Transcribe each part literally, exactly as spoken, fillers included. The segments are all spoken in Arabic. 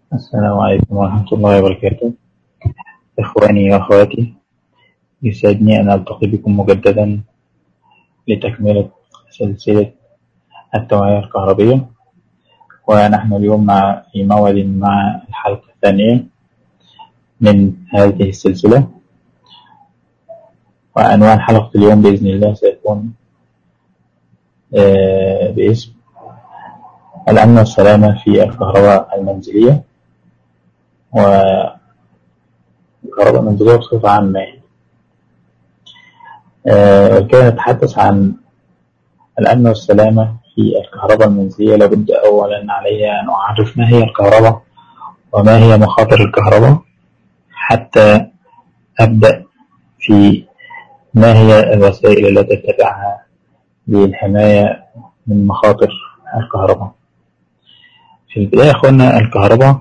السلام عليكم ورحمة الله وبركاته. إخواني وأخواتي، يسعدني أن ألتقي بكم مجددا لتكملة سلسلة التوعية الكهربية، ونحن اليوم مع في موعد مع الحلقة الثانية من هذه السلسلة. وعنوان حلقة اليوم بإذن الله سيكون باسم الأمن والسلامة في الكهرباء المنزلية والكهرباء المنزلية بصفة عامة. كي نتحدث عن الأمن والسلامة في الكهرباء المنزلية، لابد أولا علي أن أعرف ما هي الكهرباء وما هي مخاطر الكهرباء حتى أبدأ في ما هي الوسائل التي تتبعها للحماية من مخاطر الكهرباء. في البداية أخوانا، الكهرباء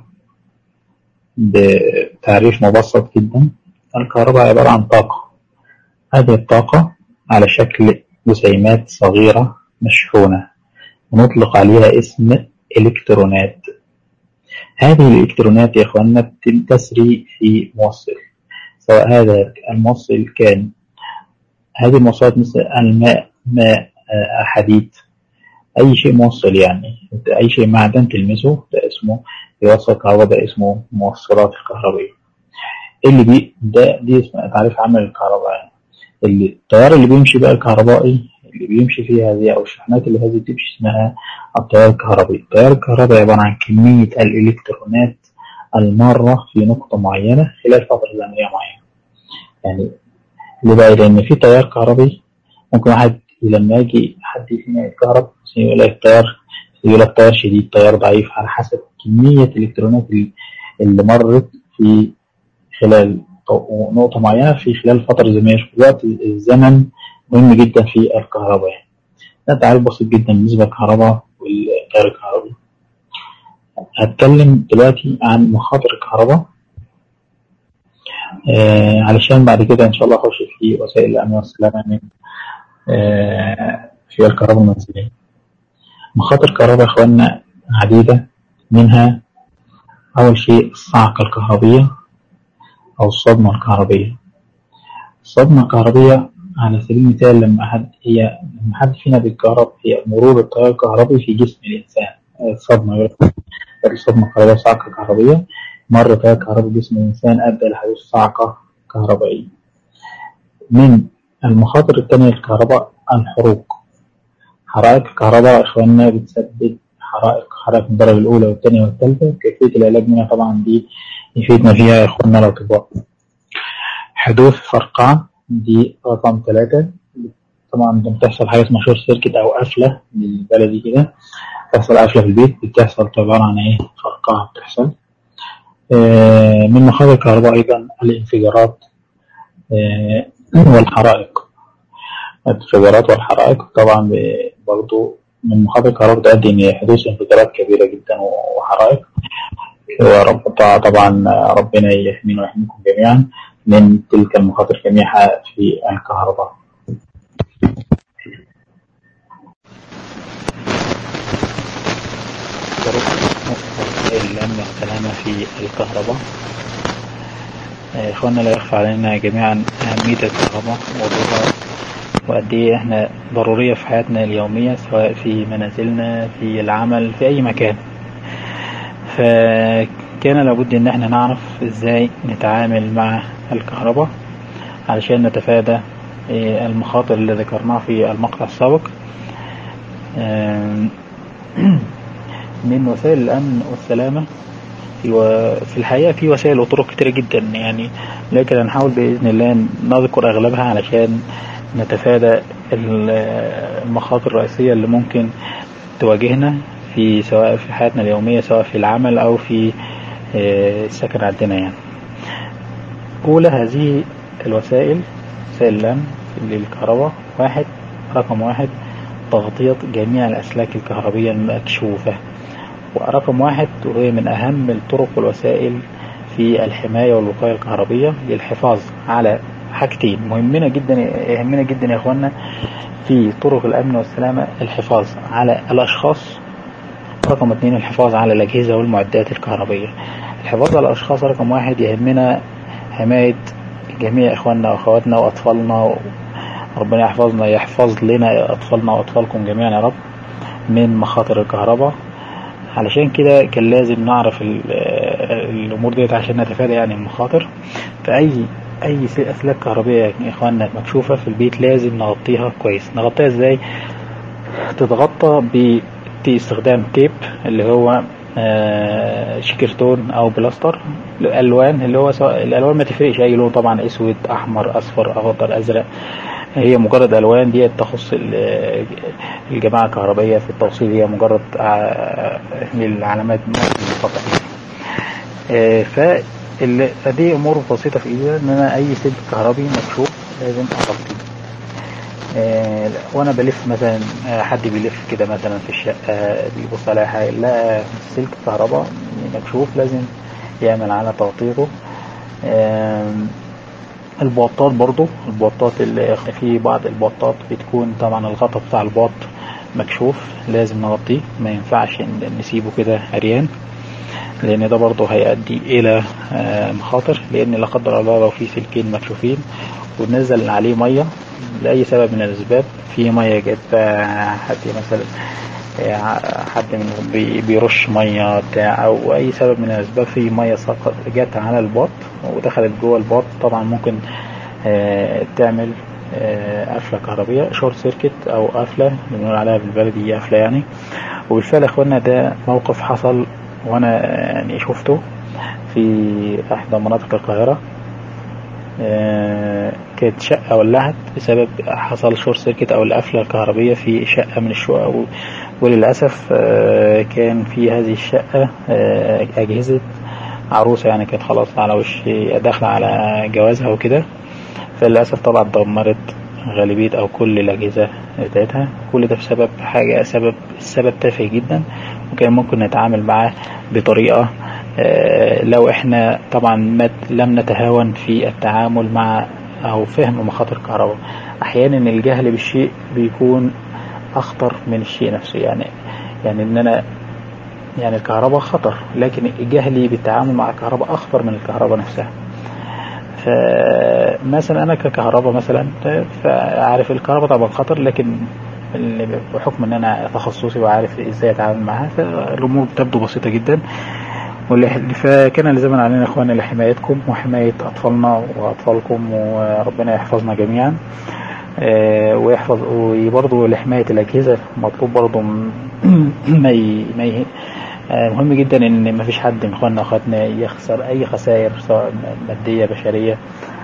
بتعريف مبسط جدا، الكهرباء عبارة عن طاقة. هذه الطاقة على شكل جسيمات صغيرة مشحونة ونطلق عليها اسم إلكترونات. هذه الإلكترونات يا أخوانا تسري في موصل، سواء هذا الموصل كان هذه الموصلات مثل الماء، ماء، حديد، أي شيء موصل، يعني أي شيء معدن تلمسه ده اسمه يوصل كهرباء، ده اسمه موصلات الكهربية. اللي بي ده دي اسمها تعريف عام الكهرباء. يعني اللي التيار اللي بيمشي بقى الكهربائي اللي بيمشي فيها هذه أو الشحنات اللي هذه تمشي اسمها التيار الكهربائي. التيار الكهربائي عبارة عن كمية الإلكترونات المارة في نقطة معينة خلال فترة زمنية معينة. يعني اللي بقى لأن في تيار كهربي ممكن واحد لما يجي حد فينا يتكهرب يقول لك تيار يقول لك تيار شديد، تيار ضعيف، على حسب كمية الإلكترونات اللي مرت في خلال نقطة معينة في خلال فترة زمنية. وقت الزمن مهم جدا في الكهرباء. يعني ده تعريف بسيط جدا بالنسبة للكهرباء والتيار الكهربي. هتكلم دلوقتي عن مخاطر الكهرباء آه علشان بعد كده إن شاء الله أخش في وسائل الأمن والسلامة من آه في الكهرباء المنزلية. مخاطر الكهرباء يا إخواننا عديدة، منها أول شيء الصعقة الكهربية أو الصدمة الكهربية. الصدمة الكهربية على سبيل المثال لما حد هي لما حد فينا بيتكهرب هي مرور التيار الكهربي في جسم الإنسان. الصدمة الصدمة الكهربية صعقة كهربية، مر تيار كهربي في جسم الإنسان أدى لحدوث صعقة كهربائية. من المخاطر الثانية للكهرباء الحروق. حرائق الكهرباء إخواننا بتسبب حرائق حرائق من الدرجة الأولى والثانية والثالثة. كيفية العلاج منها طبعا دي يفيدنا فيها يا إخواننا الأطباء. حدوث فرقعة دي رقم ثلاثة. طبعا بتحصل حاجة اسمها شورت سيركت أو قفلة بالبلدي كده، بتحصل قفلة في البيت، بتحصل عبارة عن إيه؟ فرقعة بتحصل. آه من مخاطر الكهرباء أيضا الانفجارات آه والحرائق. الانفجارات والحرائق طبعا برضو من مخاطر الكهرباء تؤدي إلى حدوث انفجارات كبيرة جدا وحرائق. ورب طبعا ربنا يحمينا ويحميكم جميعا من تلك المخاطر جميعها في الكهرباء. الأمن والسلامة في الكهرباء. إخواننا لا يخفى علينا جميعا أهمية الكهرباء ودورها وقد إيه إحنا ضرورية في حياتنا اليومية، سواء في منازلنا، في العمل، في أي مكان. فكان لابد إن إحنا نعرف إزاي نتعامل مع الكهرباء علشان نتفادى المخاطر اللي ذكرناها في المقطع السابق. من وسائل الأمن والسلامة في الحقيقة في وسائل وطرق كتيرة جدا، يعني لكن هنحاول بإذن الله نذكر أغلبها علشان نتفادى المخاطر الرئيسية اللي ممكن تواجهنا في سواء في حياتنا اليومية، سواء في العمل أو في السكن عندنا. يعني أولى هذه الوسائل وسائل الأمن للكهرباء، واحد رقم واحد تغطية جميع الأسلاك الكهربية المكشوفة. ورقم واحد وهي من أهم الطرق والوسائل في الحماية والوقاية الكهربية للحفاظ على حاجتين مهمين جدا يهمنا جدا يا أخوانا في طرق الأمن والسلامة: الحفاظ على الأشخاص، رقم اثنين الحفاظ على الأجهزة والمعدات الكهربية. الحفاظ على الأشخاص رقم واحد، يهمنا حماية جميع إخواننا وأخواتنا وأطفالنا، ربنا يحفظنا يحفظ لنا أطفالنا وأطفالكم جميعا يا رب من مخاطر الكهرباء. علشان كده كان لازم نعرف الأمور ديت عشان نتفادى يعني المخاطر. فأي أي أسلاك كهربية يا إخواننا مكشوفة في البيت لازم نغطيها كويس. نغطيها إزاي؟ تتغطى باستخدام تيب اللي هو شكرتون أو بلاستر، الألوان اللي هو الألوان ما تفرقش أي لون طبعا، أسود أحمر أصفر أخضر أزرق، هي مجرد ألوان دي تخص الجماعة الكهربائية في التوصيل، هي مجرد العلامات فقط. فدي أمور بسيطة في إيدي، إن أنا أي سلك كهربي مكشوف لازم أغطيه. وأنا بلف مثلا، حد بيلف كده مثلا في الشقة بيبص على حاجة لا سلك كهرباء مكشوف لازم يعمل على تغطيته. البواطات برضو، البواطات اللي في بعض البواطات بتكون طبعا الغطاء بتاع البواط مكشوف لازم نغطيه، ما ينفعش نسيبه كده عريان، لان ده برضو هيؤدي الى مخاطر، لان لا قدر الله لو في سلكين مكشوفين ونزل عليه ميه لاي سبب من الاسباب، في ميه جت حد مثلا حد منهم بيرش ميه بتاع او اي سبب من الاسباب، في ميه سقط جت على الباط ودخلت جوه الباط، طبعا ممكن تعمل قفله كهربيه شورت سيركت او قفله بنقول عليها بالبلدي قفله يعني. وبالفعل يا اخوانا ده موقف حصل وانا يعني شفته في احدى مناطق القاهره. كانت شقة ولعت بسبب حصل شورت سيركت او القفلة الكهربية في شقة من الشقق، وللأسف كان في هذه الشقة أجهزة عروسة يعني كانت خلاص على وش داخلة على جوازها وكده، فللأسف طبعا دمرت غالبية او كل الأجهزة بتاعتها. كل ده بسبب حاجة سبب السبب تافه جدا، وكان ممكن نتعامل معاه بطريقة لو احنا طبعا لم نتهاون في التعامل مع او فهم مخاطر الكهرباء. احيانا الجهل بالشيء بيكون اخطر من الشيء نفسه، يعني يعني ان انا يعني الكهرباء خطر، لكن جهلي بالتعامل مع الكهرباء اخطر من الكهرباء نفسها. فمثلا انا ككهرباء مثلا فعارف الكهرباء طبعا خطر، لكن بحكم ان انا تخصصي وعارف ازاي اتعامل معها فالامور تبدو بسيطة جدا. فكان لازما علينا اخواننا لحمايتكم وحماية اطفالنا واطفالكم، وربنا يحفظنا جميعا ويحفظ وبرضه لحماية الاجهزة. مطلوب برضه ما ي... مهم جدا ان ما فيش حد من اخواننا واخواتنا يخسر اي خسائر سواء مادية بشرية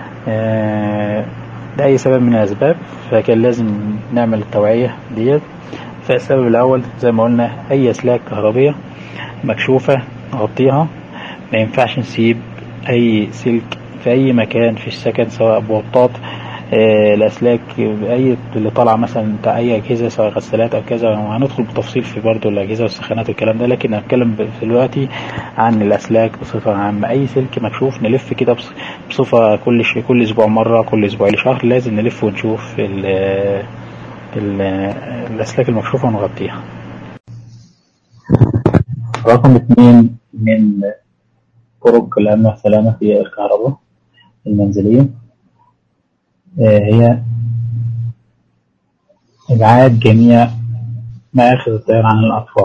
لأي سبب من الاسباب. فكان لازم نعمل التوعية ديت. فالسبب الاول زي ما قلنا اي اسلاك كهربية مكشوفة نغطيها، ما ينفعش نسيب اي سلك في اي مكان في السكن سواء بوابات آه الاسلاك اي اللي طالعه مثلا بتاع اي اجهزه سواء غسالات او كذا، وهندخل بتفصيل في برضو الاجهزه والسخانات والكلام ده، لكن هنتكلم دلوقتي عن الاسلاك بصفه عامه. اي سلك مكشوف نلف كده بصفه كل شيء كل اسبوع مره، كل اسبوع لشهر لازم نلف ونشوف ال ال الاسلاك المكشوفه ونغطيها. رقم اثنين من طرق الأمن والسلامة في الكهرباء المنزلية هي إبعاد جميع مآخذ التيار عن الأطفال.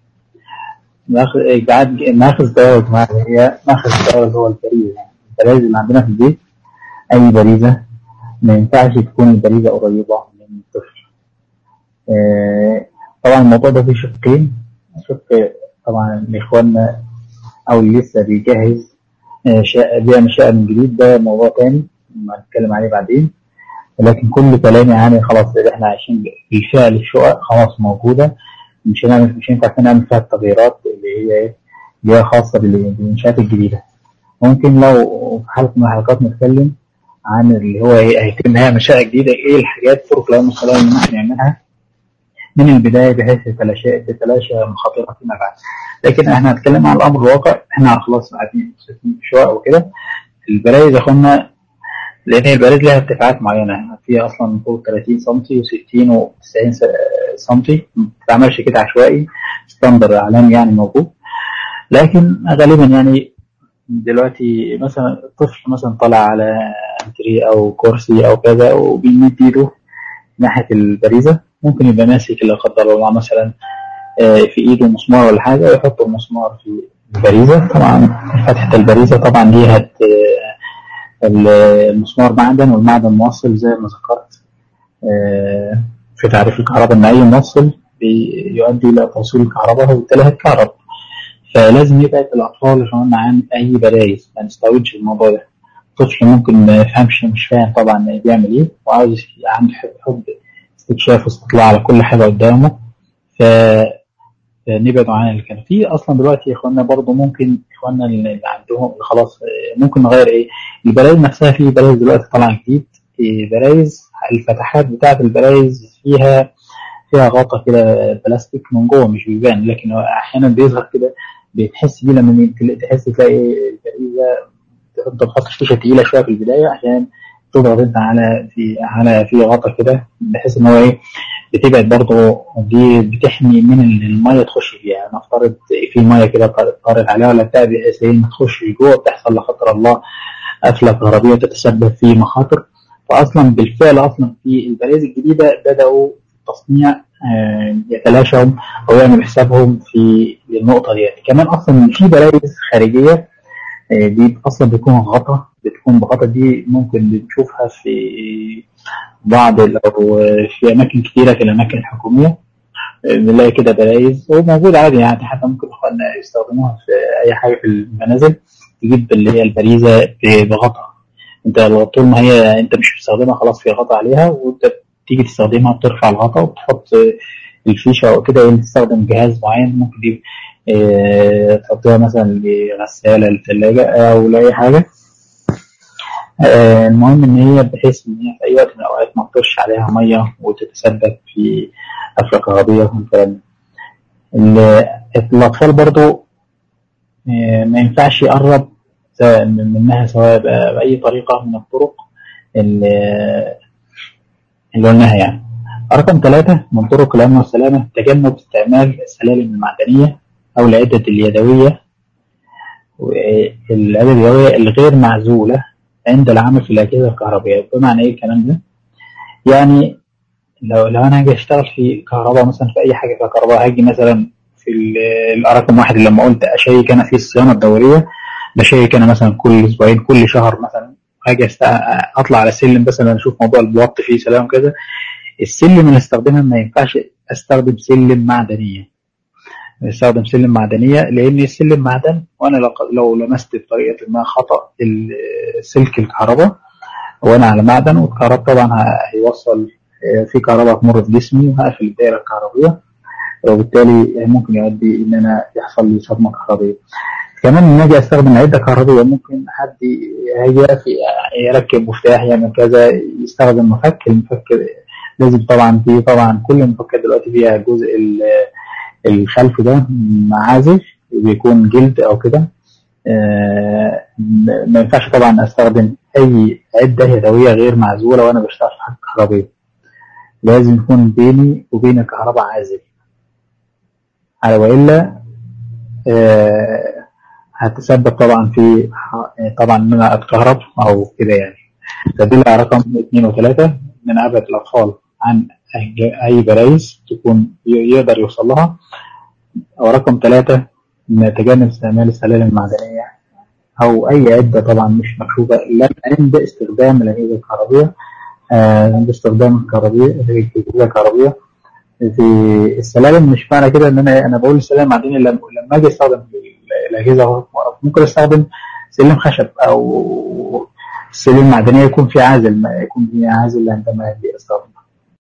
إبعاد مآخذ التيار الجماعي هي مآخذ التيار اللي هو البريزة، البريزة اللي عندنا في البيت أي بريزة ما ينفعش تكون البريزة قريبة من الطفل. طبعا الموضوع ده فيه شقين، شق طبعا لإخواننا أو اللي لسه بيجهز شقة بيعمل شقة من جديد، ده موضوع تاني ما نتكلم عليه بعدين. ولكن كل كلامي يعني خلاص احنا عايشين بالفعل الشقق خلاص موجودة، مش هنعمل مش هينفع نعمل فيها التغييرات اللي هي ايه اللي هي خاصة بالإنشاءات الجديدة. ممكن لو في حلقة من الحلقات نتكلم عن اللي هو ايه هيتم هيعمل شقة جديدة، ايه الحاجات طرق الأمن والسلامة اللي ممكن نعملها من البداية بحيث تتلاشى تتلاشى مخاطرها فيما بعد. لكن احنا هنتكلم عن الأمر الواقع، احنا خلاص قاعدين في شقق وكده. البرايز يا اخوانا لأن البرايز لها ارتفاعات معينة، فيها أصلا فوق ثلاثين سنتي وستين وتسعين سنتي، ما بتتعملش كده عشوائي، ستاندر عالمي يعني موجود. لكن غالبا يعني دلوقتي مثلا الطفل مثلا طالع على انتري او كرسي او كذا وبيمد ايده ناحيه البريزه، ممكن يبقى ماسك لا قدر الله مثلا في ايده مسمار ولا حاجه ويحط المسمار في البريزه. طبعا فتحه البريزه طبعا دي المسمار معدن، والمعدن موصل زي ما ذكرت في تعريف الكهرباء ان اي موصل بيؤدي الى توصيل الكهرباء وبالتالي هتكهرب. فلازم يبعد الاطفال يا جماعه عن اي برايز، ما نستوعبش الموضوع ده. الطفل ممكن ما يفهمش، مش فاهم طبعا بيعمل ايه وعاوز عنده حب استكشاف واستطلاع على كل حاجه قدامه، فنبعدوا عن اللي كان فيه. اصلا دلوقتي يا اخوانا برضه ممكن اخوانا اللي عندهم اللي خلاص ممكن نغير ايه البرايز نفسها. في برايز دلوقتي طالعه جديد، برايز الفتحات بتاعه البرايز فيها فيها غطا كده بلاستيك من جوه مش بيبان، لكن احيانا بيظهر كده، بتحس بيه لما تحس تلاقي البريزه تفضل تحط شاشه تقيله شويه في البدايه عشان تضغط انت على في على في غطا كده، بحيث ان هو ايه بتبعد برضه، دي بتحمي من الميه تخش فيها. نفترض في ميه كده طارت عليها ولا بتاع، بحيث ما تخش جوه بتحصل لا قدر الله قفله كهربيه تتسبب في مخاطر. فاصلا بالفعل اصلا في البرايز الجديده بداوا التصنيع يتلاشوا او يعمل حسابهم في النقطه دي. كمان اصلا في برايز خارجيه دي اصلا بتكون غطا، بتكون بغطا، دي ممكن بنشوفها في بعض او في اماكن كثيره في الاماكن الحكوميه، بنلاقي كده برايز وموجود عادي يعني، حتى ممكن اخواننا يستخدموها في اي حاجه في المنازل، تجيب اللي هي البريزه بغطا. انت طول ما هي انت مش بتستخدمها خلاص في غطا عليها، وانت تيجي تستخدمها بترفع الغطا وبتحط الفيشه او كده، تستخدم جهاز معين ممكن دي اه تحطها مثلا لغساله للثلاجه او لاي حاجه. اه المهم ان هي بحيث ان هي في اي وقت من الاوقات ما تطرش عليها ميه وتتسبب في قفله كهربيه والكلام ده. الاطفال برضو اه ما ينفعش يقرب منها سواء باي طريقه من الطرق اللي قلناها يعني. رقم ثلاثة من طرق الأمن والسلامة تجنب استعمال السلالم المعدنية أو العدة اليدوية والعدة اليدوية الغير معزولة عند العمل في الأجهزة الكهربائية. بمعنى إيه الكلام ده؟ يعني لو لو أنا هاجي أشتغل في كهرباء مثلا، في أي حاجة فيها كهرباء، هاجي مثلا في رقم واحد لما قلت أشيك أنا في الصيانة الدورية، بشيك أنا مثلا كل أسبوعين كل شهر مثلا، هاجي أطلع على السلم مثلا أشوف موضوع البوط فيه سلام كذا. السلم اللي استخدمها ما ينفعش استخدم سلم معدنيه، استخدم سلم معدنيه لان السلم معدن، وانا لو لمست بطريقه ما خطا سلك الكهرباء وانا على معدن والكهرباء طبعا هيوصل في كهرباء تمر في جسمي وهقفل الدائره الكهربائيه، وبالتالي ممكن يؤدي ان انا يحصل لي صدمه كهربائيه. كمان لما اجي استخدم عده كهربائيه ممكن حد هيجي يركب مفتاح يعمل كذا، يستخدم مفك، المفك لازم طبعا في طبعا كل المفكات دلوقتي فيها الجزء الخلفي ده معازل بيكون جلد او كده. آه ما ينفعش طبعا استخدم اي عده يدويه غير معزوله وانا بشتغل في حاجه كهربائيه، لازم يكون بيني وبين الكهرباء عازل، على والا آه هتسبب طبعا في طبعا ان انا اتكهرب او كده يعني. فدي رقم اثنين وثلاثة من ابعد الاطفال عن اي برايز تكون يقدر يوصل لها. ورقم ثلاثة نتجنب استعمال السلالم المعدنية او اي عدة طبعا مش مكشوفة لا عند استخدام الاجهزة الكهربية، عند استخدام الكهربية الاجهزة الكهربية في السلالم. مش معنى كده ان انا انا بقول السلالم المعدنية لما اجي استخدم الاجهزة ممكن استخدم سلم خشب او السلم المعدنية يكون في عازل، ما يكون في عازل عندما اجي استخدمها.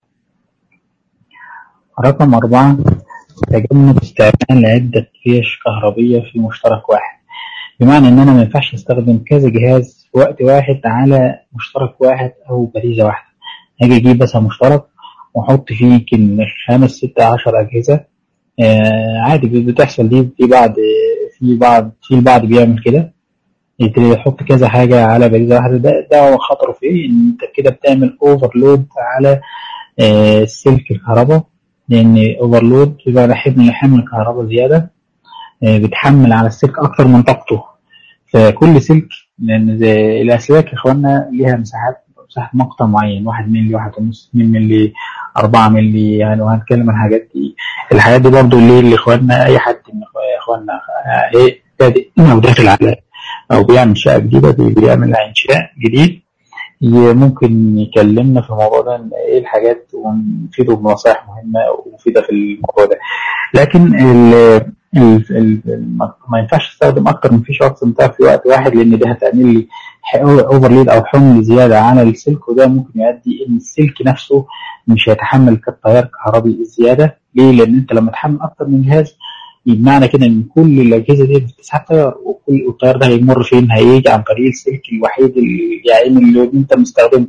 رقم أربعة تجنب استعمال عدة فيش كهربية في مشترك واحد، بمعنى ان انا ما ينفعش استخدم كذا جهاز في وقت واحد على مشترك واحد او بريزة واحدة. هاجي اجيب بس مشترك واحط فيه يمكن خمس ستة عشر اجهزة، آه عادي بتحصل دي في بعض في بعض في البعض بيعمل كده، يحط كذا حاجة على بريزة واحدة. ده ده خطره في ايه؟ ان انت كده بتعمل اوفرلود على آه سلك الكهرباء، لان اوفرلود يبقى حمل حمل الكهرباء زيادة، آه بتحمل على السلك اكتر من طاقته، فكل سلك، لان زي الاسلاك يا اخوانا ليها مساحات، مساحه مقطع معين، واحد مللي، واحد ونص، اتنين مللي، أربعة مللي يعني. وهنتكلم عن الحاجات دي. الحاجات دي برضو ليه اللي اخوانا اي حد من اخوانا ايه بادئ او داخل على او بيعمل انشاء جديده، بيعمل انشاء جديد، ممكن يكلمنا في الموضوع ده ايه الحاجات، ونفيده بنصائح مهمه ومفيده في الموضوع ده. لكن ال ال ال ما ينفعش استخدم اكتر من فيش اقصى في وقت واحد، لان ده هتعمل لي اوفرليد او حمل زياده على السلك، وده ممكن يؤدي ان السلك نفسه مش هيتحمل كالتيار الكهربي الزياده. ليه؟ لان انت لما تحمل اكتر من جهاز، بمعنى كده ان كل الاجهزه دي بتسحب تيار، وكل التيار ده هيمر فين؟ هيجي عن طريق السلك الوحيد يعني اللي انت مستخدمه.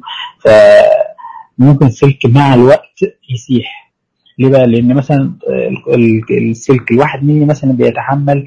فممكن السلك مع الوقت يسيح. ليه بقى؟ لان مثلا السلك الواحد ملي مثلا بيتحمل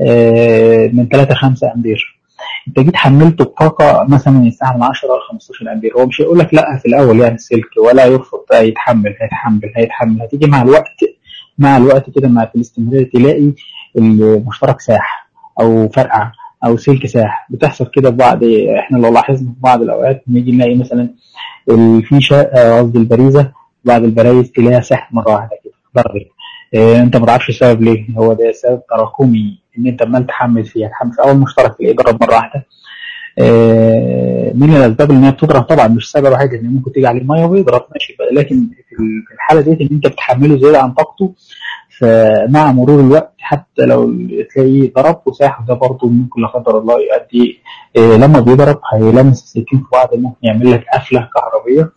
من ثلاثة ل خمسة امبير، انت جيت حملته بطاقه مثلا يستحمل عشرة أو خمستاشر امبير، هو مش هيقول لك لا في الاول يعني السلك، ولا يرفض هيتحمل هيتحمل هيتحمل هتيجي مع الوقت مع الوقت كده مع الاستمرار تلاقي المشترك ساح او فرقع او سلك ساح. بتحصل كده بعض، احنا لو لاحظنا في بعض الاوقات نيجي نلاقي مثلا الفيشه، قصدي البريزه، بعض البرايز تلاقيها ساحت مره واحده كده ضربت. اه انت ما تعرفش السبب ليه، هو ده سبب تراكمي ان انت عمال تحمل فيها تحمل في اول مشترك تلاقيه ضرب مره واحده. اه من الاسباب اللي هي بتضرب طبعا مش سبب واحد، ان ممكن تيجي عليه ميه ويضرب ماشي، لكن في الحاله دي ان انت بتحمله زياده عن طاقته، فمع مرور الوقت حتى لو تلاقيه ضرب وساح، ده برضه ممكن لا قدر الله يؤدي إيه لما بيضرب هيلمس السلكين في بعض، ممكن يعمل لك قفله كهربيه.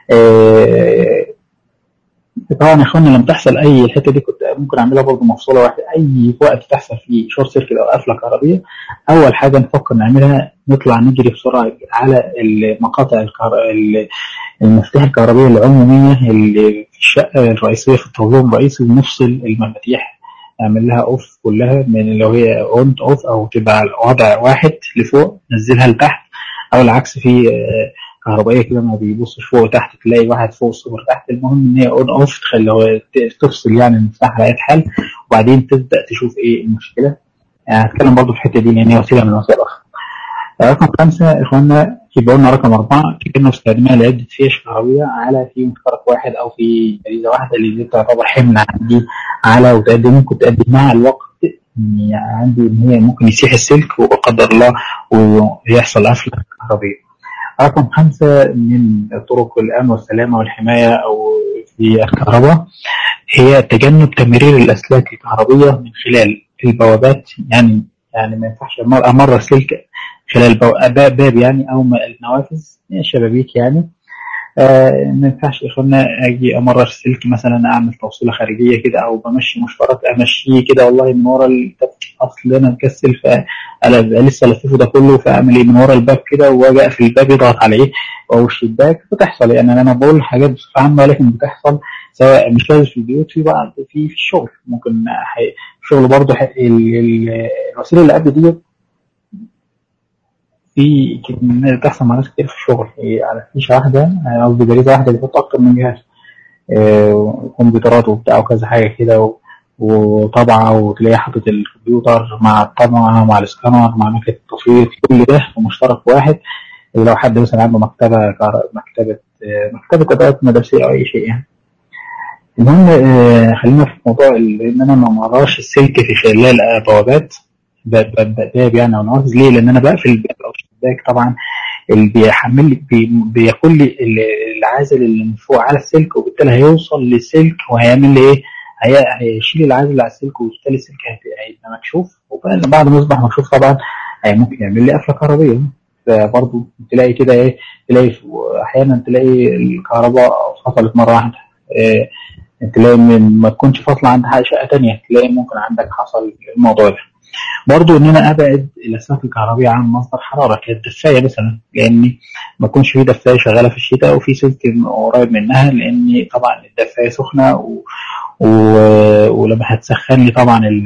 إيه طبعا يا اخوانا لما تحصل اي الحته دي كنت ممكن اعملها برضه مفصوله واحده، اي وقت تحصل فيه شورت سيركت او قفله كهربيه، اول حاجه نفكر نعملها نطلع نجري بسرعه على المقاطع الكهربائيه، المفتاح الكهربية العمومية اللي في الشقة الرئيسية في الطابلون الرئيسي، ونفصل المفاتيح نعمل لها اوف كلها، من لو هي اون اوف او تبقى على وضع واحد لفوق نزلها لتحت، او العكس في كهربائية كده ما بيبصش فوق وتحت تلاقي واحد فوق صفر تحت. المهم ان هي اون اوف تخلي تفصل يعني المفتاح على اي حال، وبعدين تبدأ تشوف ايه المشكلة. يعني هتكلم برضه في الحتة دي لان هي وسيلة من وسائل اخرى. رقم خمسة يا اخوانا، يبقى قلنا رقم أربعة كنا استخدمها لعدة فيش كهربية على في مشترك واحد أو في بريزة واحدة، اللي دي تعتبر حمل عندي على وتؤدي ممكن تؤدي مع الوقت يعني عندي إن هي ممكن يسيح السلك وقدر الله ويحصل قفلة كهربية. رقم خمسة من طرق الأمن والسلامة والحماية أو في الكهرباء هي تجنب تمرير الأسلاك الكهربية من خلال البوابات. يعني يعني ما ينفعش أمر السلك خلال باب باب يعني او النوافذ شبابيك يعني. آه ما ينفعش يا اخوانا اجي امرر السلك مثلا اعمل توصيله خارجيه كده، او بمشي مشترك امشيه كده والله من ورا اصل انا مكسل فانا لسه لففه ده كله، فاعمل ايه من ورا الباب كده واجي اقفل الباب يضغط عليه او الشباك. بتحصل يعني انا بقول حاجات بصفه عامه ولكن بتحصل، سواء مش لازم في البيوت، في بعض في في الشغل ممكن حي... الشغل برضه الوسيله اللي قبل دي في بتحصل مع ناس كتير في الشغل، على فيشه واحده قصدي بريزه واحده بيحط اكتر من جهاز، اه كمبيوترات وبتاع وكذا حاجه كده، وطبعه وتلاقيه حاطط الكمبيوتر مع الطبعه مع الاسكانر مع مكنه التصوير، كل ده في مشترك واحد. لو حد مثلا عنده مكتبه مكتبه مكتبه ادوات مدرسيه او اي شيء يعني. المهم اه خلينا في موضوع ان انا ما مررش السلك في خلال بوابات باب يعني او نوافذ. ليه؟ لان انا بقفل الباب او الشباك طبعا اللي بيحمل لي بي بياكل لي العازل اللي من فوق على السلك، وبالتالي هيوصل للسلك وهيعمل لي ايه؟ هيشيل العازل على السلك، وبالتالي السلك هيبقى مكشوف، وبعد ما يصبح مكشوف طبعا ممكن يعمل لي قفله كهربيه. فبرضه تلاقي كده ايه، تلاقي احيانا تلاقي الكهرباء فصلت مره واحده، إيه تلاقي ما تكونش فاصله عند شقه ثانيه، تلاقي ممكن عندك حصل الموضوع ده. برضو ان انا ابعد الاسلاك الكهربيه عن مصدر حراره كالدفايه مثلا، لاني ما يكونش في دفايه شغاله في الشتاء وفي سلك قريب منها، لان طبعا الدفايه سخنه و... و... ولما هتسخن لي طبعا ال...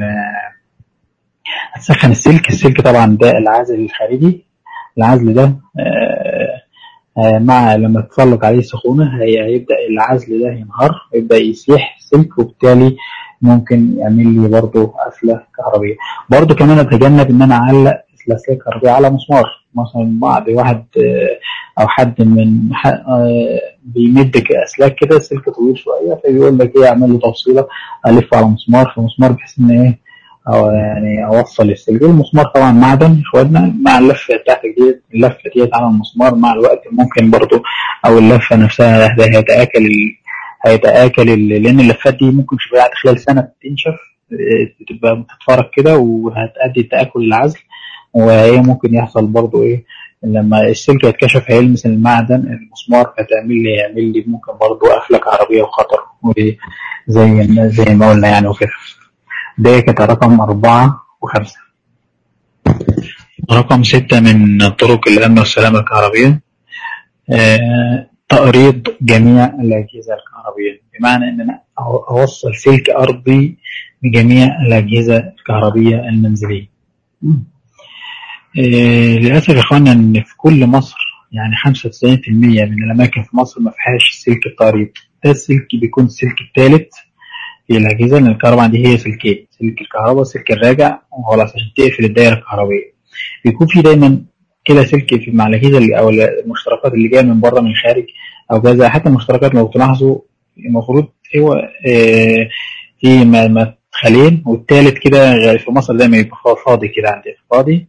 هتسخن السلك السلك طبعا ده العازل الخارجي، العزل ده آه آه مع لما تسلط عليه السخونه هي هيبدا العزل ده ينهار، يبدا يسيح السلك، وبالتالي ممكن يعمل لي برضه قفله كهربيه. برضه كمان اتجنب ان انا اعلق الأسلاك الكهربائية على مسمار مثلا، بعد واحد أو حد من بيمد أسلاك كده سلك طويل شوية، فبيقول لك إيه أعمل له توصيلة ألف على مسمار في مسمار بحيث إن إيه أو يعني أوصل السلك. المسمار طبعا معدن إخواتنا، مع اللفة بتاعتك دي اللفة ديت على المسمار مع الوقت ممكن برضو أو اللفة نفسها ده هيتآكل هيتآكل لأن اللفات دي ممكن بعد خلال سنة تنشف بتبقى بتتفرج كده وهتأدي تآكل العزل، وهي ممكن يحصل برضو ايه لما السلك يتكشف هيلمس المعدن المسمار فتعمل لي يعمل لي ممكن برضو قفلة كهربية وخطر زي زي ما قلنا يعني وكده. ده كانت رقم أربعة وخمسة. رقم ستة من طرق الأمن والسلامة الكهربية آه تأريض جميع الأجهزة الكهربية، بمعنى أن أنا أوصل سلك أرضي بجميع الأجهزة الكهربية المنزلية. إيه للأسف يا إخوانا أن في كل مصر يعني خمسة وتسعين بالمية من الأماكن في مصر ما فيهاش سلك التأريض. ده السلك بيكون السلك الثالث في الأجهزة، لأن الكهرباء عندي هي سلكين، سلك الكهرباء والسلك الراجع وخلاص عشان تقفل الدائرة الكهربائية. بيكون في دايما كده سلك في مع الأجهزة اللي أو المشتركات اللي جاية من بره من الخارج أو جاهزة. حتى المشتركات لو تلاحظوا المفروض هو إيه في مدخلين والثالث كده في مصر دايما يبقى فاضي كده عندي فاضي.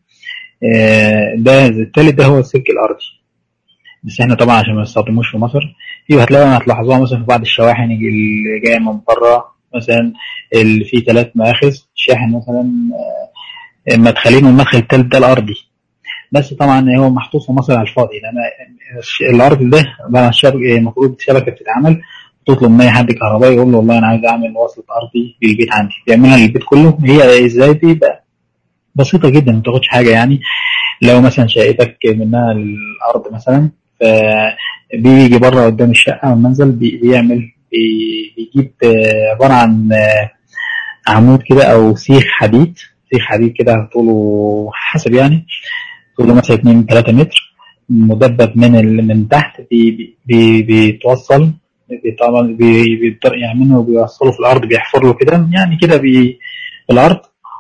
ده الثالث ده هو السلك الارضي، بس احنا طبعا عشان ما نستخدموش في مصر. في هتلاقوا هتلاحظوها مثلا في بعض الشواحن اللي جايه من بره مثلا اللي فيه ثلاث مآخذ شاحن مثلا مدخلين والمدخل الثالث ده الارضي، بس طبعا هو محطوط في مصر على الفاضي لان الارض ده بقى المفروض شبكه بتتعمل تطلب من اي حد كهربائي يقول له والله انا عايز اعمل وصله ارضي للبيت عندي، بيعملها للبيت كله. هي ازاي دي بقى بسيطه جدا ما تاخدش حاجه يعني. لو مثلا شقتك منها الارض مثلا فبيجي بره قدام الشقه والمنزل بيعمل بيجيب عباره عن عمود كده او سيخ حديد سيخ حديد كده طوله حسب يعني طوله مثلا اتنين تلاتة متر مدبب من من تحت بي بي بيتوصل طبعا بي يعملوا بيوصلوا في الارض بيحفر له كده يعني كده في الارض،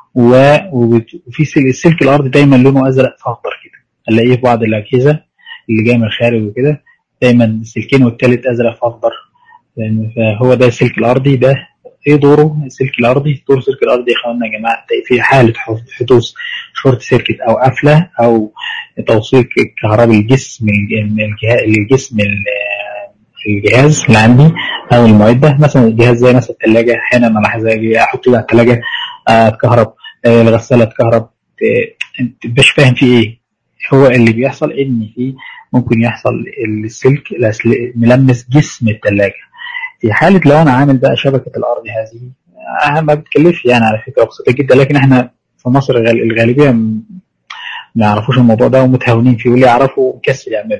وفي السلك الارضي دايما لونه ازرق فاخضر كده هنلاقيه في بعض الاجهزه اللي جايه من الخارج وكده دايما السلكين والثالث ازرق فاخضر، فهو ده السلك الارضي. ده ايه دوره السلك الارضي؟ دور السلك الارضي يا اخوانا يا جماعه في حاله حدوث شورت سيركت او قفله او توصيل كهربي الجسم الجسم الجهاز اللي عندي او المعده، مثلا الجهاز زي مثلا الثلاجه احيانا انا لاحظ اجي احط لها الثلاجه اتكهرب، الغساله اتكهرب، انت مش فاهم في ايه. هو اللي بيحصل ان في ممكن يحصل السلك ملمس جسم الثلاجه. في حاله لو انا عامل بقى شبكه الارض هذه ما بتكلفش يعني على فكره بسيطه جدا، لكن احنا في مصر الغالبيه ما يعرفوش الموضوع ده ومتهاونين فيه، واللي يعرفوا كسل يعمله.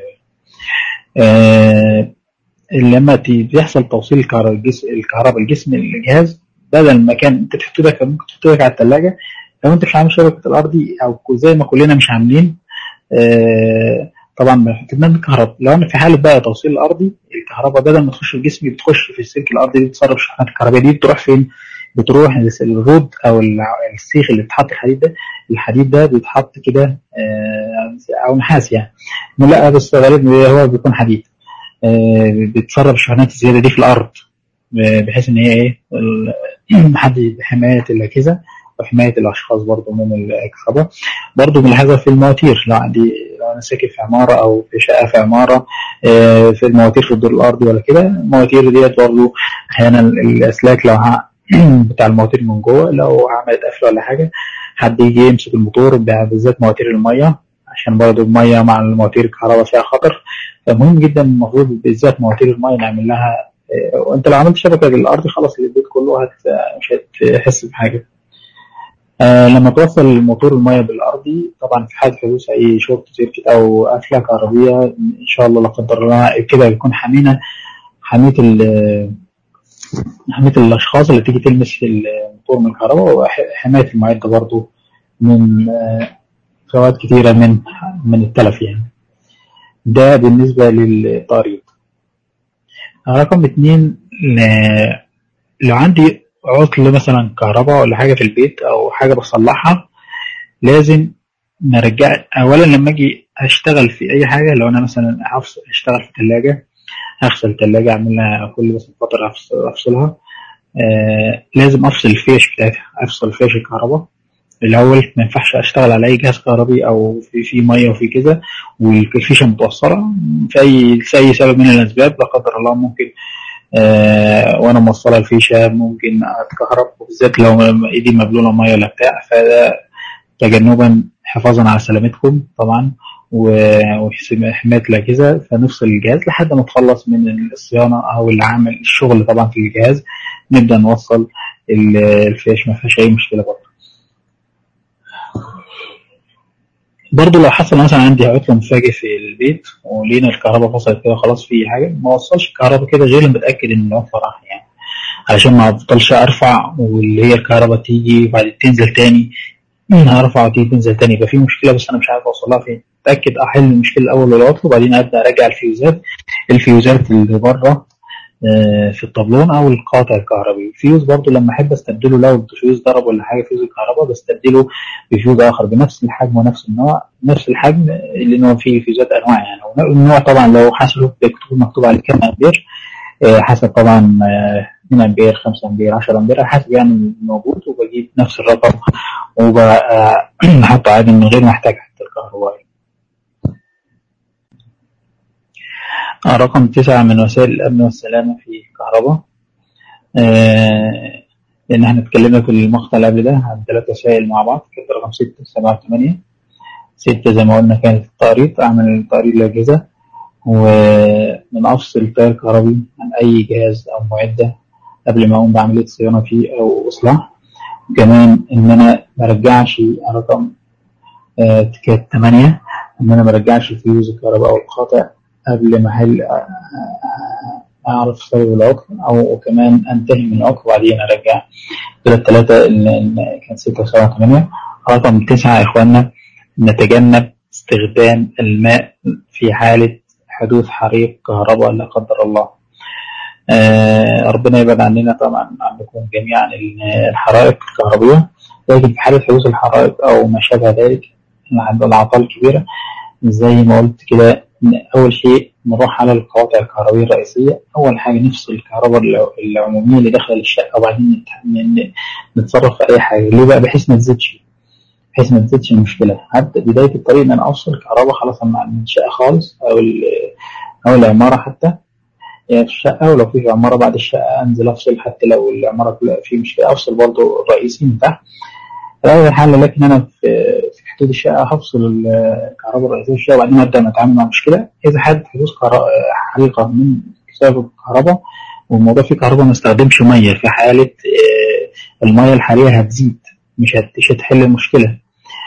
آه لما بيحصل توصيل الكهرباء الجسم الجهاز بدل ما كان انت تحط لك ممكن تحط لك على الثلاجه لو انت مش عامل شبكه الارضي او زي ما كلنا مش عاملين آه طبعا بنحتاج الكهرباء. لو انا في حاله بقى توصيل الارضي الكهرباء بدل ما تخش الجسم بتخش في السلك الارضي دي بتصرف الشحنات الكهربائيه دي بتروح فين؟ بتروح الرود او السيخ اللي بتحط الحديد ده. الحديد ده بيتحط كده آه او نحاس يعني لا بس غالبا هو بيكون حديد آه بتصرف الشحنات الزياده دي في الارض بحيث ان هي ايه محدد حمايه الاجهزه وحمايه الاشخاص برضو من الكهرباء. برضو بنلاحظها في المواتير لو عندي لو انا ساكن في عماره او في شقه في عماره آه في المواتير في الدور الارضي ولا كده المواتير ديت برضو احيانا الاسلاك لو بتاع المواتير من جوه لو عملت قفله ولا حاجه حد يجي يمسك الموتور بالذات مواتير الميه عشان برضو الميه مع المواتير الكهرباء فيها خطر، فمهم جدا المفروض بالذات مواتير الميه نعمل لها وانت لو عملت شبكه للارض خلاص البيت كله هت مش هتحس بحاجه. آه لما توصل الموتور الميه بالارضي طبعا في حاله حدوث اي شورت سيركت او قفله كهربيه ان شاء الله لا قدر الله كده يكون حمينا حميه حماية الأشخاص اللي تيجي تلمس في الموتور من الكهرباء وحماية المعدة برضو من فوائد كتيرة من من التلف يعني. ده بالنسبة للتعريض. رقم اتنين لو عندي عطل مثلا كهرباء ولا حاجة في البيت أو حاجة بصلحها لازم نرجع اولا لما اجي اشتغل في اي حاجه. لو انا مثلا هفصل اشتغل في ثلاجه، هغسل الثلاجه اعملها كل بس فتره أفصل- افصلها. آه لازم افصل الفيش بتاعتها، افصل فيش الكهرباء الاول. ما ينفعش اشتغل على اي جهاز كهربي او في في ميه وفي كذا والفيشه متوصله في اي في اي سبب من الاسباب، لا قدر الله ممكن آه وانا موصله الفيشه ممكن اتكهرب، وبالذات لو ايدي مبلوله ميه ولا بتاع. فده تجنبا حفاظا على سلامتكم طبعا وحمايه الاجهزه. فنفصل الجهاز لحد ما نتخلص من الصيانه او اللي عامل الشغل طبعا في الجهاز، نبدا نوصل الفيش. ما فيهاش اي مشكله. برضه برضه لو حصل مثلا عندي عطل مفاجئ في البيت ولقينا الكهرباء فصلت كده خلاص في حاجه، ما اوصلش الكهرباء كده غير لما اتاكد ان العطل راح يعني، علشان ما افضلش ارفع واللي هي الكهرباء تيجي وبعدين تنزل تاني. هرفع وتيجي تنزل تاني يبقى في مشكله بس انا مش عارف اوصلها فين. اتاكد احل المشكله الاول والعطل وبعدين ابدا ارجع الفيوزات الفيوزات اللي بره في الطابلون او القاطع الكهربي. الفيوز برضو لما احب استبدله، لو الفيوز ضرب ولا حاجه فيوز الكهرباء، بستبدله بفيوز اخر بنفس الحجم ونفس النوع نفس الحجم، لان هو فيه فيوزات انواع يعني. النوع طبعا لو حسب مكتوب عليه كام امبير، حسب طبعا اثنين امبير خمسة امبير عشرة امبير على حسب يعني الموجود، وبجيب نفس الرقم وبحطه عادي من غير ما احتاج حتى الكهربائي. رقم تسعة من وسائل الامن والسلامه في الكهرباء. آه لان احنا اتكلمنا في المقطع اللي قبل ده عن ثلاث وسائل مع بعض. كانت رقم ستة سبعة ثمانية. ستة زي ما قلنا كانت التقريط، اعمل تقريط للاجهزه ومن افصل التيار الكهربي عن اي جهاز او معده قبل ما اقوم بعمليه صيانه فيه او اصلاح. كمان ان انا ما ارجعش رقم آه كانت ثمانية، ان انا ما ارجعش الفيوز الكهرباء او القاطع قبل ما هل اعرف سبب العطل، او كمان انتهي من العطل وبعدين ارجع. دول الثلاثه اللي كان ستة وسبعة ثمانية. رقم تسعة يا اخوانا، نتجنب استخدام الماء في حاله حدوث حريق كهرباء لا قدر الله. آه ربنا يبعد عننا طبعا عنكم جميعا الحرائق الكهربية، لكن في حالة حدوث الحرائق أو ما شابه ذلك عند الأعطال الكبيرة زي ما قلت كده، أول شيء نروح على القواطع الكهربية الرئيسية. أول حاجة نفصل الكهرباء العمومية اللي داخل الشقة وبعدين نتصرف في أي حاجة. ليه بقى؟ بحيث ما تزيدش بحيث ما تزيدش المشكلة. هبدأ بداية الطريق إن أنا أفصل الكهرباء خلاص من الشقة خالص أو أو العمارة حتى يعني في الشقة، ولو في عمارة بعد الشقة أنزل أفصل، حتى لو العمارة في مشكلة أفصل برضو الرئيسي من تحت. هذا الحل، لكن أنا في في حدود الشقة هفصل الكهرباء الرئيسية في الشقة وبعدين أبدأ أتعامل مع مشكلة. إذا حدث حدوث حريقة من بسبب الكهرباء والموضوع فيه كهرباء ما استخدمش مية، في حالة المية الحالية هتزيد مش هتحل المشكلة.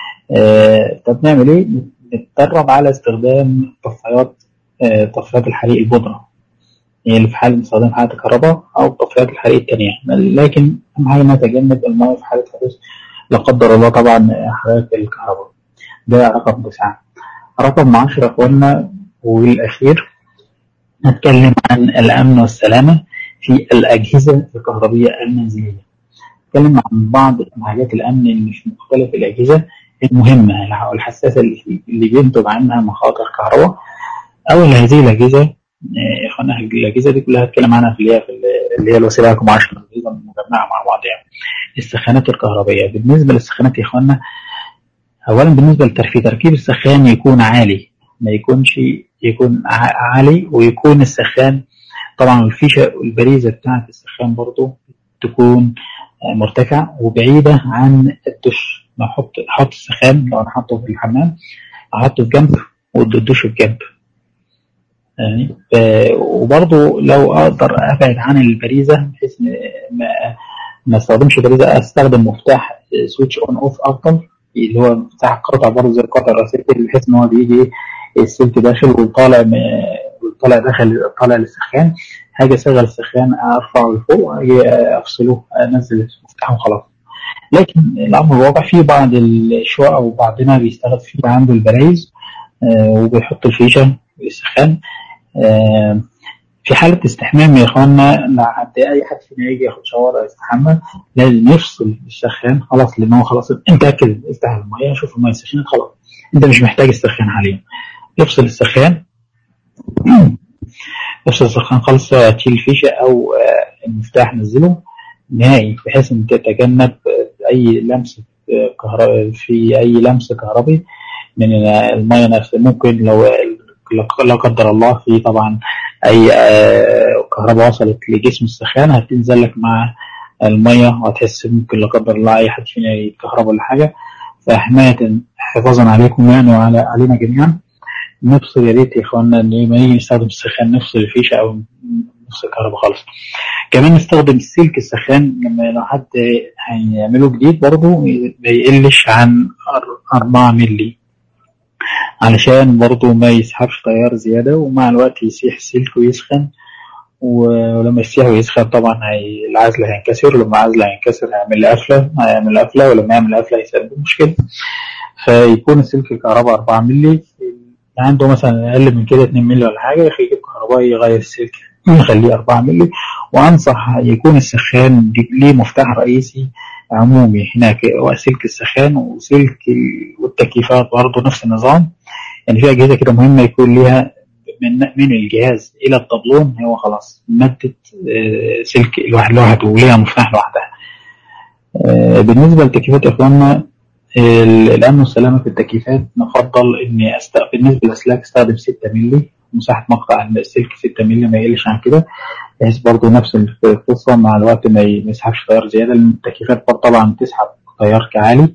طب نعمل إيه؟ نتدرب على استخدام طفايات طفايات الحريق البودرة اللي في حالة استخدام حالة الكهرباء أو طفايات الحريق التانية. لكن أهم حاجة نتجنب المية في حالة حدوث لا قدر الله طبعا حرائق الكهرباء. ده رقم تسعة. رقم عشرة قلنا والأخير نتكلم عن الأمن والسلامة في الأجهزة الكهربية المنزلية. نتكلم عن بعض حاجات الأمن اللي مش مختلف الأجهزة المهمة والحساسة اللي بينتج عنها مخاطر كهرباء. أول هذه الأجهزة يا اخوانا، الاجهزه دي كلها هتكلم عنها في اللي هي في اللي هي الوسيله رقم عشرة الاجهزه مجمعه مع بعض يعني. السخانات الكهربائيه. بالنسبه للسخانات يا اخوانا، اولا بالنسبه لتركيب تركيب السخان يكون عالي، ما يكونش يكون عالي، ويكون السخان طبعا الفيشه والبريزه بتاعه السخان برضو تكون مرتفع وبعيده عن الدش. ما احط احط السخان لو انا حاطه في الحمام احطه في جنب والدش في جنب يعني. وبرضه لو اقدر ابعد عن البريزه بحيث ما ما استخدمش بريزه، استخدم مفتاح سويتش اون اوف افضل، اللي هو مفتاح القطع برضه زي القطع الرئيسيه، بحيث ان هو بيجي السلك داخل وطالع طالع داخل طالع للسخان. هاجي اشغل السخان ارفعه لفوق اجي افصله انزل المفتاح وخلاص. لكن الامر الواقع في بعض الشقق او بعضنا بيستخدم فيه عنده البرايز وبيحط الفيشه للسخان. في حالة استحمام يا اخوانا، لحد اي حد فينا يجي ياخد شاور او يستحمى لازم يفصل السخان خلاص، لان هو خلاص انت كده افتح الميه شوف الميه سخنت خلاص انت مش محتاج السخان عليهم. افصل السخان افصل السخان خالص، تشيل الفيشه او المفتاح نزله نهائي، بحيث ان تتجنب اي لمس كهرباء في اي لمس كهربي من الميه نفسها. ممكن لو لا قدر الله في طبعا اي كهرباء وصلت لجسم السخان هتنزل لك مع الميه، وهتحس ممكن لا قدر الله اي حد فينا يتكهرب ولا حاجه. فحمايه حفاظا عليكم يعني وعلى علينا جميعا، نفصل يا ريت يا اخوانا لما نيجي نستخدم السخان نفصل الفيشه او نفصل الكهرباء خالص. كمان نستخدم السلك السخان لما لو حد هيعمله جديد برضه ما يقلش عن أربعة مللي، علشان برضه ما يسحبش تيار زياده ومع الوقت يسيح السلك ويسخن، ولما يسيح ويسخن طبعا هي العزل هينكسر، لما العزل هينكسر هيعمل قفله هيعمل قفله ولما يعمل قفله هيسبب مشكله. فيكون السلك الكهرباء أربعة مللي، عنده مثلا اقل من كده اتنين مللي ولا حاجه يخلي الكهربائي يغير السلك يخليه أربعة مللي. وانصح يكون السخان ليه مفتاح رئيسي عمومي هناك، وسلك السخان وسلك والتكييفات برضه نفس النظام. يعني في اجهزه كده مهمه يكون ليها من من الجهاز الى الطبلون هو خلاص مادة سلك الواحد لوحده وليها مفتاح لوحدها. بالنسبه للتكييفات يا اخوانا، الامن والسلامه في التكييفات نفضل اني أست... بالنسبه للاسلاك استخدم ستة مللي، مساحه مقطع السلك ستة مللي ما يقلش عن كده، بحيث برضه نفس القصه مع الوقت ما يسحبش تيار زياده، لان التكييفات طبعا تسحب تيار عالي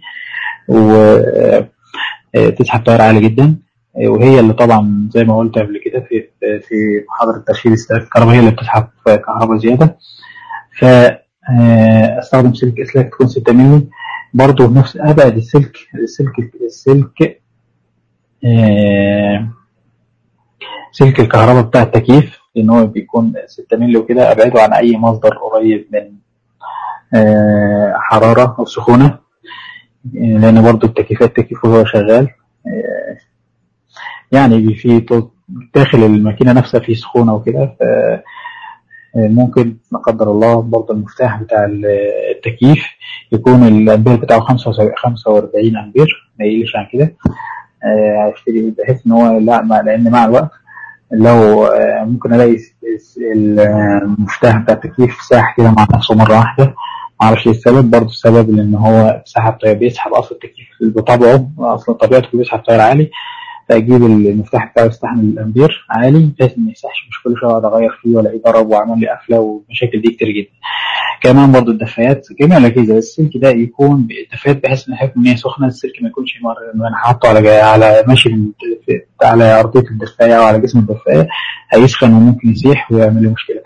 وتسحب تيار عالي جدا، وهي اللي طبعا زي ما قلت قبل كده في في محاضره ترشيد السلك الكهرباء هي اللي بتسحب كهرباء زياده. فاستخدم سلك اسلاك تكون ستة مللي برضه بنفس ابعد السلك السلك السلك آه سلك الكهرباء بتاع التكييف، لان هو بيكون ستة مللي وكده، ابعده عن اي مصدر قريب من آه حراره او سخونه، لان برضه التكييفات التكييف وهو شغال آه يعني في داخل الماكينه نفسها في سخونه وكده، ف ممكن لا قدر الله برضه المفتاح بتاع التكييف يكون الامبير بتاعه خمسة وأربعين امبير ما يقلش عن كده، بحيث ان هو لا مع لان مع الوقت لو ممكن الاقي المفتاح بتاع التكييف ساح كده مع نفسه مره واحده، ما اعرفش ايه السبب. برضه السبب لان هو سحب تيار، بيسحب اصل التكييف بطبعه اصلا طبيعته بيسحب تيار عالي، فاجيب المفتاح بتاعه يستحمل الامبير عالي بحيث ما يسحش، مش كل شويه اقعد اغير فيه ولا يضرب وعمل لي قفله والمشاكل دي كتير جدا. كمان برضه الدفايات جميع الاجهزه السلك ده يكون الدفايات بحيث ان حكم ان هي سخنه السلك ما يكونش مر انا حاطه على على ماشي على ارضيه الدفايه او على جسم الدفايه هيسخن وممكن يسيح ويعمل لي مشكله.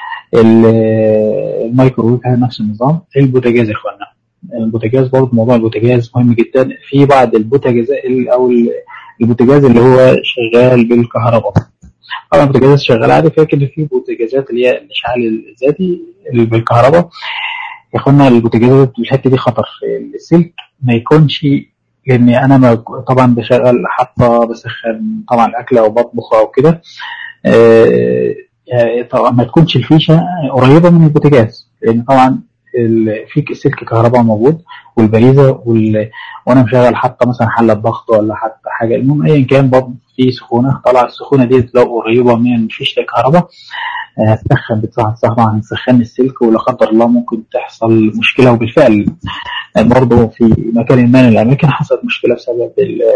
الميكروويف نفس النظام. البوتاجاز يا اخوانا، البوتاجاز برضه موضوع البوتاجاز مهم جدا. في بعض البوتاجاز او البوتاجاز اللي هو شغال بالكهرباء، طبعا البوتاجاز شغال عادي، فاكر في بوتاجازات اللي هي الاشعال الذاتي اللي بالكهرباء يا اخوانا. البوتاجازات الحته دي خطر، السلك ما يكونش، لاني انا ما طبعا بشغل حاطه بسخن طبعا الاكل او بطبخ او كده، آه طبعا ما تكونش الفيشه قريبه من البوتاجاز، لان طبعا في سلك كهرباء موجود والبريزه وال... وانا مشغل حتى مثلا حله ضغط ولا حتى حاجه، المهم ايا كان برضه في سخونه، طلع السخونه دي لو قريبه من فيشه الكهرباء هتسخن طبعا هتسخن السلك، ولا قدر الله ممكن تحصل مشكله. وبالفعل برضه في مكان ما من الاماكن حصلت مشكله بسبب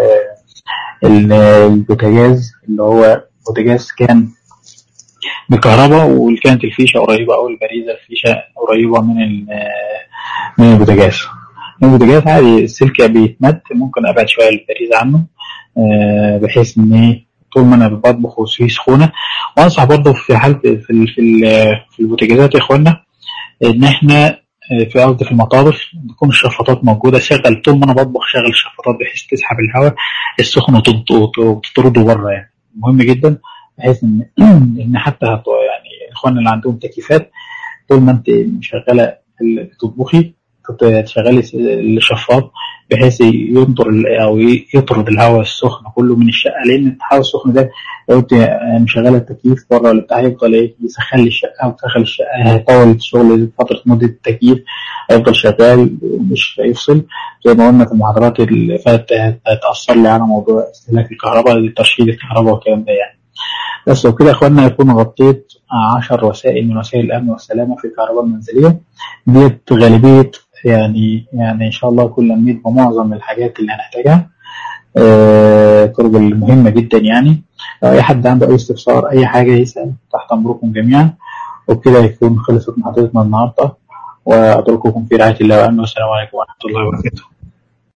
البوتاجاز اللي هو بوتاجاز كان بالكهرباء وكانت الفيشه قريبه او البريزه الفيشه قريبه من من البوتاجاز. البوتاجاز عادي السلك بيتمد، ممكن ابعد شويه البريزه عنه بحيث ان طول ما انا بطبخ وفيه سخونه. وانصح برضه في حاله في في في البوتاجازات يا اخوانا ان احنا في ارض في المطابخ تكون الشفاطات موجوده، شغل طول ما انا بطبخ شغل الشفاطات بحيث تسحب الهواء السخن وتطرده بره، يعني مهم جدا بحيث ان ان حتى يعني اخواننا اللي عندهم تكييفات طول ما انت مشغله بتطبخي تشغلي الشفاط بحيث ينطر أو يطرد الهواء السخن كله من الشقة، لأن الهواء السخن ده لو أنت مشغلة التكييف بره ولا بتاع هيفضل إيه يسخن لي الشقة وتسخن الشقة، هيطول الشغل فترة مدة التكييف، هيفضل شغال مش هيفصل زي ما قلنا في المحاضرات اللي فاتت، هتأثر لي على موضوع استهلاك الكهرباء، ترشيد الكهرباء والكلام ده يعني. بس وكده يا اخوانا يكون غطيت عشر وسائل من وسائل الامن والسلامه في الكهرباء المنزليه ديت، غالبيه يعني يعني ان شاء الله كل لميت بمعظم الحاجات اللي هنحتاجها، آه طرق المهمه جدا يعني. لو اي حد عنده اي استفسار اي حاجه يسال، تحت امركم جميعا. وبكده يكون خلصت محاضرتنا النهارده، واترككم في رعايه الله وامنه، والسلام عليكم ورحمه الله وبركاته.